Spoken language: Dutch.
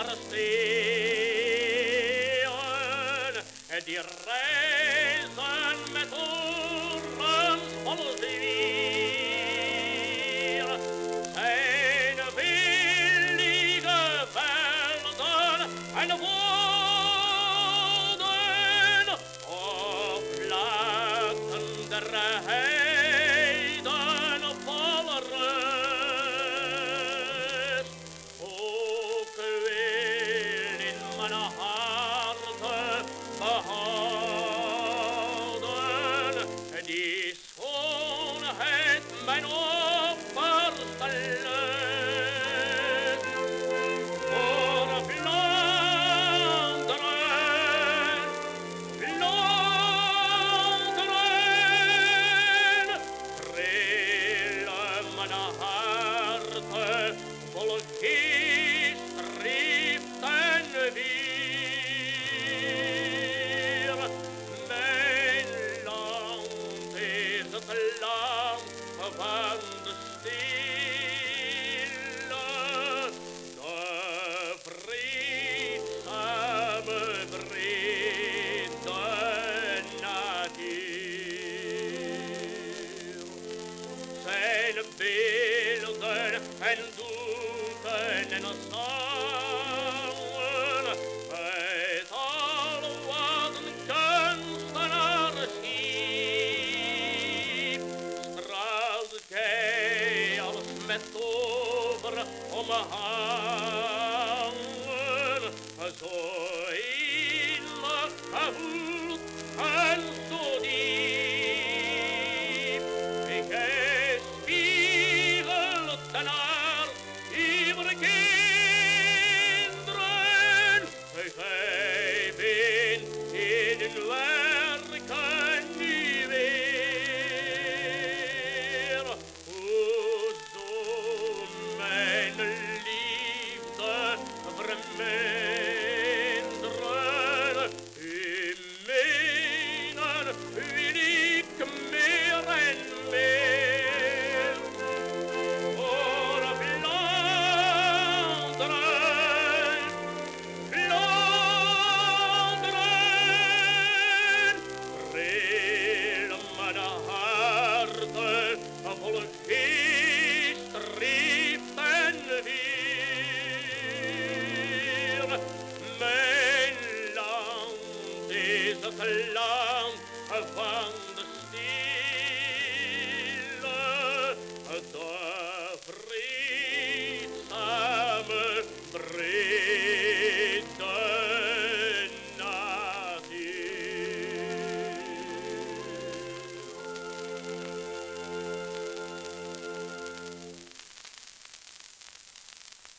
stelen, die reizen met torens vol zwier. Zijn willige velden en wouden op vlakten der heiden vol rust. Ook wil in mijn harte behouden die schoonheid mijn opperste lust. Voor Vlaanderen, Vlaanderen, trillen mijn harte vol geestdrift en wier. Mijn land is het land van de stille, de vreedzame, brede natuur. Zijn beelden en doeken en zongen uit al wat een kunstenaar schiep, straalde gij als met tover om me hangen, zo innig gevoeld en zo diep. Gij spiegelt ten aard iedere kinderen, gij bent in hun werken nu weer. Hoezo mijn liefde verminderen, u menen wil ik meer en meer. Voor Vlaanderen, Vlaanderen, trillen mijn harte vol geestdrift en wier. Mijn land is het land van